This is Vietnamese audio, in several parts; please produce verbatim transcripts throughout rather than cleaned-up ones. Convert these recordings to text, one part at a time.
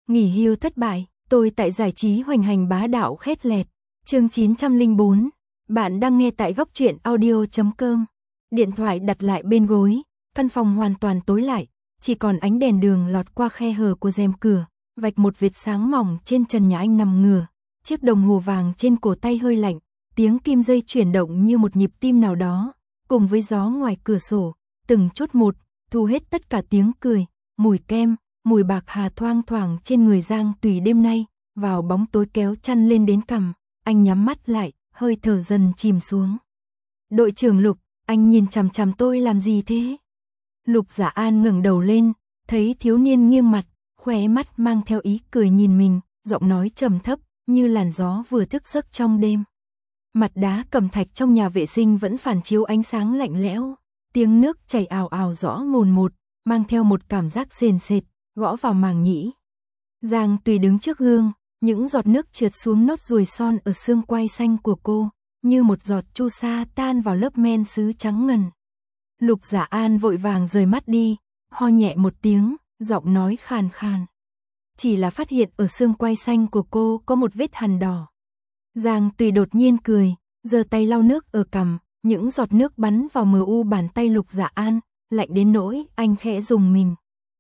Nghỉ hưu thất bại, tôi tại giải trí hoành hành bá đạo khét lẹt. Chương chín trăm lẻ bốn. Bạn đang nghe tại góc truyện audio chấm com. Điện thoại đặt lại bên gối, căn phòng hoàn toàn tối lại, chỉ còn ánh đèn đường lọt qua khe hở của rèm cửa, vạch một vệt sáng mỏng trên trần nhà anh nằm ngửa. Chiếc đồng hồ vàng trên cổ tay hơi lạnh, tiếng kim dây chuyển động như một nhịp tim nào đó, cùng với gió ngoài cửa sổ, từng chút một, thu hết tất cả tiếng cười, mùi kem, mùi bạc hà thoang thoảng trên người Giang Tùy đêm nay, vào bóng tối kéo chăn lên đến cằm, anh nhắm mắt lại, hơi thở dần chìm xuống. Đội trưởng Lục, anh nhìn chằm chằm tôi làm gì thế? Lục Dạ An ngẩng đầu lên, thấy thiếu niên nghiêng mặt, khóe mắt mang theo ý cười nhìn mình, giọng nói trầm thấp, như làn gió vừa thức giấc trong đêm. Mặt đá cẩm thạch trong nhà vệ sinh vẫn phản chiếu ánh sáng lạnh lẽo, tiếng nước chảy ào ào rõ mồn một, mang theo một cảm giác sền sệt, gõ vào màng nhĩ. Giang Tùy đứng trước gương, những giọt nước trượt xuống nốt ruồi son ở xương quai xanh của cô, như một giọt chu sa tan vào lớp men sứ trắng ngần. Lục Dạ An vội vàng rời mắt đi, ho nhẹ một tiếng, giọng nói khàn khàn. Chỉ là phát hiện ở xương quai xanh của cô có một vết hằn đỏ. Giang Tùy đột nhiên cười, giơ tay lau nước ở cằm, những giọt nước bắn vào mờ u bàn tay Lục Dạ An, lạnh đến nỗi anh khẽ rùng mình.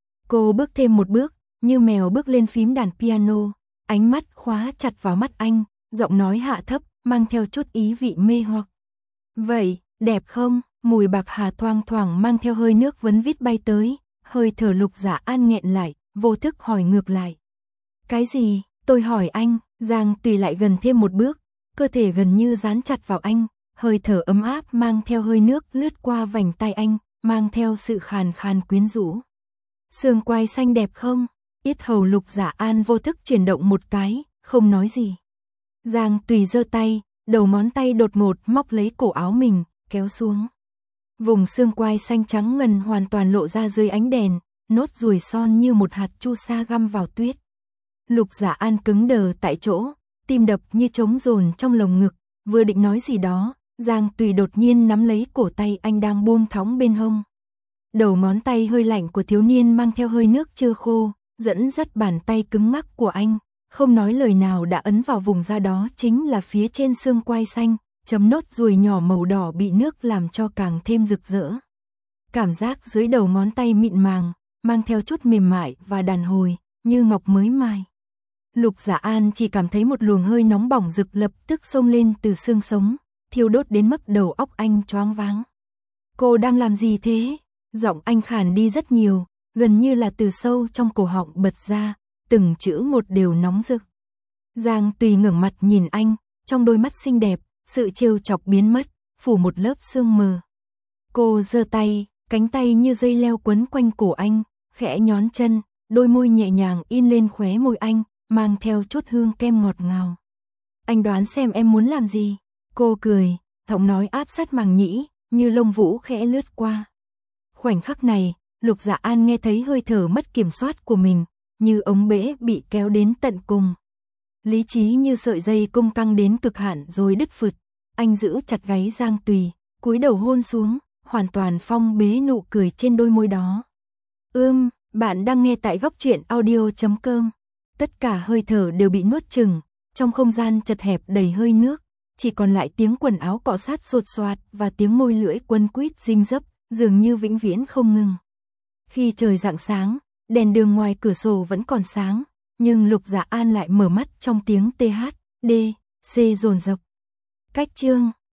Cô bước thêm một bước, như mèo bước lên phím đàn piano, ánh mắt khóa chặt vào mắt anh, giọng nói hạ thấp, mang theo chút ý vị mê hoặc. Vậy, đẹp không? Mùi bạc hà thoang thoảng mang theo hơi nước vấn vít bay tới, hơi thở Lục Dạ An nghẹn lại, vô thức hỏi ngược lại. Cái gì? Tôi hỏi anh. Giang Tùy lại gần thêm một bước, cơ thể gần như dán chặt vào anh, hơi thở ấm áp mang theo hơi nước lướt qua vành tai anh, mang theo sự khàn khàn quyến rũ. Xương quai xanh đẹp không? Yết hầu Lục Dạ An vô thức chuyển động một cái, không nói gì. Giang Tùy giơ tay, đầu ngón tay đột ngột móc lấy cổ áo mình, kéo xuống. Vùng xương quai xanh trắng ngần hoàn toàn lộ ra dưới ánh đèn, nốt ruồi son như một hạt chu sa găm vào tuyết. Lục Dạ An cứng đờ tại chỗ, tim đập như trống dồn trong lồng ngực, vừa định nói gì đó, Giang Tùy đột nhiên nắm lấy cổ tay anh đang buông thõng bên hông. Đầu ngón tay hơi lạnh của thiếu niên mang theo hơi nước chưa khô, dẫn dắt bàn tay cứng ngắc của anh, không nói lời nào đã ấn vào vùng da đó chính là phía trên xương quai xanh, chấm nốt ruồi nhỏ màu đỏ bị nước làm cho càng thêm rực rỡ. Cảm giác dưới đầu ngón tay mịn màng, mang theo chút mềm mại và đàn hồi, như ngọc mới mài. Lục Dạ An chỉ cảm thấy một luồng hơi nóng bỏng rực lập tức xông lên từ xương sống, thiêu đốt đến mức đầu óc anh choáng váng. Cô đang làm gì thế? Giọng anh khàn đi rất nhiều, gần như là từ sâu trong cổ họng bật ra, từng chữ một đều nóng rực. Giang Tùy ngẩng mặt nhìn anh, trong đôi mắt xinh đẹp, sự trêu chọc biến mất, phủ một lớp sương mờ. Cô giơ tay, cánh tay như dây leo quấn quanh cổ anh, khẽ nhón chân, đôi môi nhẹ nhàng in lên khóe môi anh, mang theo chút hương kem ngọt ngào. Anh đoán xem em muốn làm gì? Cô cười, giọng nói áp sát màng nhĩ, như lông vũ khẽ lướt qua. Khoảnh khắc này, Lục Dạ An nghe thấy hơi thở mất kiểm soát của mình, như ống bể bị kéo đến tận cùng. Lý trí như sợi dây cung căng đến cực hạn rồi đứt phụt. Anh giữ chặt gáy Giang Tùy, cúi đầu hôn xuống, hoàn toàn phong bế nụ cười trên đôi môi đó. Ưm, bạn đang nghe tại góc truyện audio chấm com. Tất cả hơi thở đều bị nuốt chừng, trong không gian chật hẹp đầy hơi nước, chỉ còn lại tiếng quần áo cọ sát sột soạt và tiếng môi lưỡi quấn quýt rinh rấp, dường như vĩnh viễn không ngừng. Khi trời rạng sáng, đèn đường ngoài cửa sổ vẫn còn sáng, nhưng Lục Dạ An lại mở mắt trong tiếng tê hát, đê, xê dồn dập. Cách chương